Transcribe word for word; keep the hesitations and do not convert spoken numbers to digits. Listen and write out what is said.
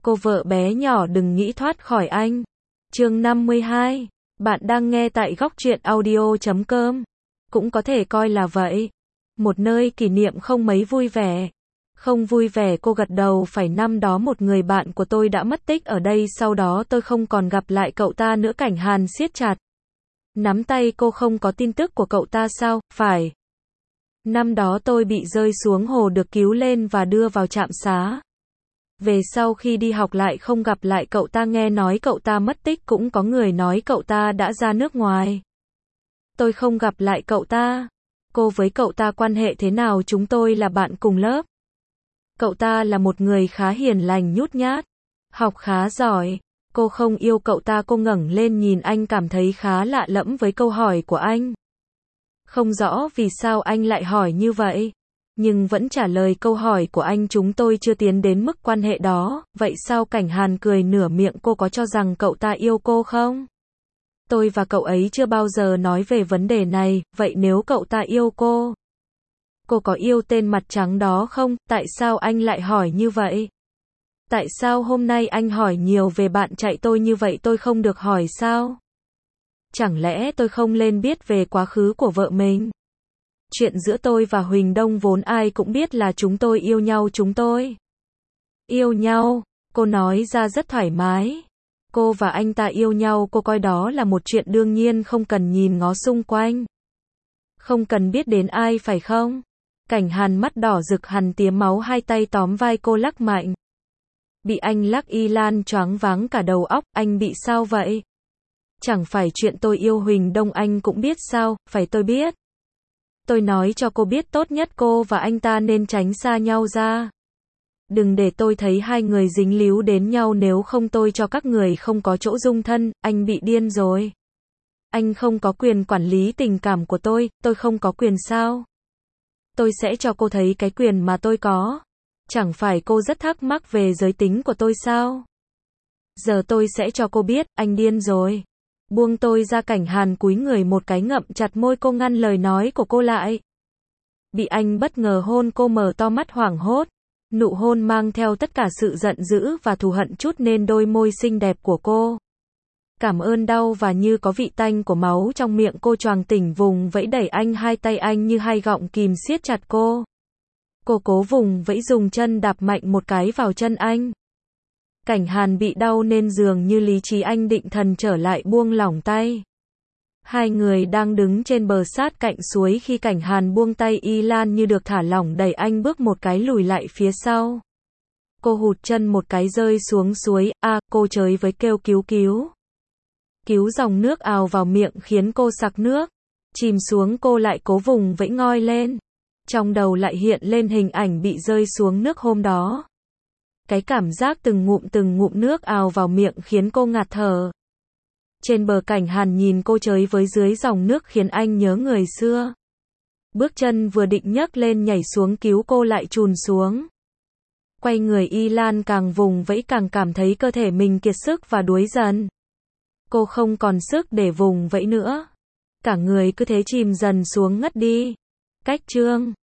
Cô vợ bé nhỏ đừng nghĩ thoát khỏi anh. Chương năm mươi hai. Bạn đang nghe tại góc truyện audio chấm com. Cũng có thể coi là vậy. Một nơi kỷ niệm không mấy vui vẻ. Không vui vẻ, cô gật đầu, phải năm đó một người bạn của tôi đã mất tích ở đây, sau đó tôi không còn gặp lại cậu ta nữa. Cảnh Hàn siết chặt nắm tay cô. Không có tin tức của cậu ta sao? Phải. Năm đó tôi bị rơi xuống hồ, được cứu lên và đưa vào trạm xá. Về sau khi đi học lại không gặp lại cậu ta, nghe nói cậu ta mất tích, cũng có người nói cậu ta đã ra nước ngoài. Tôi không gặp lại cậu ta. Cô với cậu ta quan hệ thế nào? Chúng tôi là bạn cùng lớp. Cậu ta là một người khá hiền lành, nhút nhát, học khá giỏi. Cô không yêu cậu ta. Cô ngẩng lên nhìn anh, cảm thấy khá lạ lẫm với câu hỏi của anh. Không rõ vì sao anh lại hỏi như vậy, nhưng vẫn trả lời câu hỏi của anh. Chúng tôi chưa tiến đến mức quan hệ đó. Vậy sao? Cảnh Hàn cười nửa miệng. Cô có cho rằng cậu ta yêu cô không? Tôi và cậu ấy chưa bao giờ nói về vấn đề này. Vậy nếu cậu ta yêu cô, cô có yêu tên mặt trắng đó không? Tại sao anh lại hỏi như vậy? Tại sao hôm nay anh hỏi nhiều về bạn trai tôi như vậy, tôi không được hỏi sao? Chẳng lẽ tôi không nên biết về quá khứ của vợ mình? Chuyện giữa tôi và Huỳnh Đông vốn ai cũng biết là chúng tôi yêu nhau. Chúng tôi yêu nhau. Cô nói ra rất thoải mái. Cô và anh ta yêu nhau, cô coi đó là một chuyện đương nhiên, không cần nhìn ngó xung quanh, không cần biết đến ai, phải không? Cảnh Hàn mắt đỏ rực hằn tía máu, hai tay tóm vai cô lắc mạnh. Bị anh lắc Y Lan choáng váng cả đầu óc. Anh bị sao vậy? Chẳng phải chuyện tôi yêu Huỳnh Đông anh cũng biết sao? Phải, tôi biết. Tôi nói cho cô biết, tốt nhất cô và anh ta nên tránh xa nhau ra. Đừng để tôi thấy hai người dính líu đến nhau, nếu không tôi cho các người không có chỗ dung thân. Anh bị điên rồi. Anh không có quyền quản lý tình cảm của tôi. Tôi không có quyền sao? Tôi sẽ cho cô thấy cái quyền mà tôi có. Chẳng phải cô rất thắc mắc về giới tính của tôi sao? Giờ tôi sẽ cho cô biết, anh điên rồi. Buông tôi ra. Cảnh Hàn cúi người một cái, ngậm chặt môi cô, ngăn lời nói của cô lại. Bị anh bất ngờ hôn, cô mở to mắt hoảng hốt. Nụ hôn mang theo tất cả sự giận dữ và thù hận chút nên đôi môi xinh đẹp của cô. Cảm ơn đau và như có vị tanh của máu trong miệng. Cô choàng tỉnh, vùng vẫy đẩy anh, hai tay anh như hai gọng kìm siết chặt cô. Cô cố vùng vẫy, dùng chân đạp mạnh một cái vào chân anh. Cảnh Hàn bị đau nên dường như lý trí anh định thần trở lại, buông lỏng tay. Hai người đang đứng trên bờ sát cạnh suối, khi Cảnh Hàn buông tay, Y Lan như được thả lỏng, đẩy anh bước một cái lùi lại phía sau. Cô hụt chân một cái rơi xuống suối. A, à, cô chới với kêu cứu cứu. Cứu dòng nước ào vào miệng khiến cô sặc nước. Chìm xuống, cô lại cố vùng vẫy ngoi lên. Trong đầu lại hiện lên hình ảnh bị rơi xuống nước hôm đó. Cái cảm giác từng ngụm từng ngụm nước ào vào miệng khiến cô ngạt thở. Trên bờ, Cảnh Hàn nhìn cô chới với dưới dòng nước khiến anh nhớ người xưa. Bước chân vừa định nhấc lên nhảy xuống cứu cô lại chùn xuống. Quay người, Y Lan càng vùng vẫy càng cảm thấy cơ thể mình kiệt sức và đuối dần. Cô không còn sức để vùng vẫy nữa. Cả người cứ thế chìm dần xuống, ngất đi. Cách chương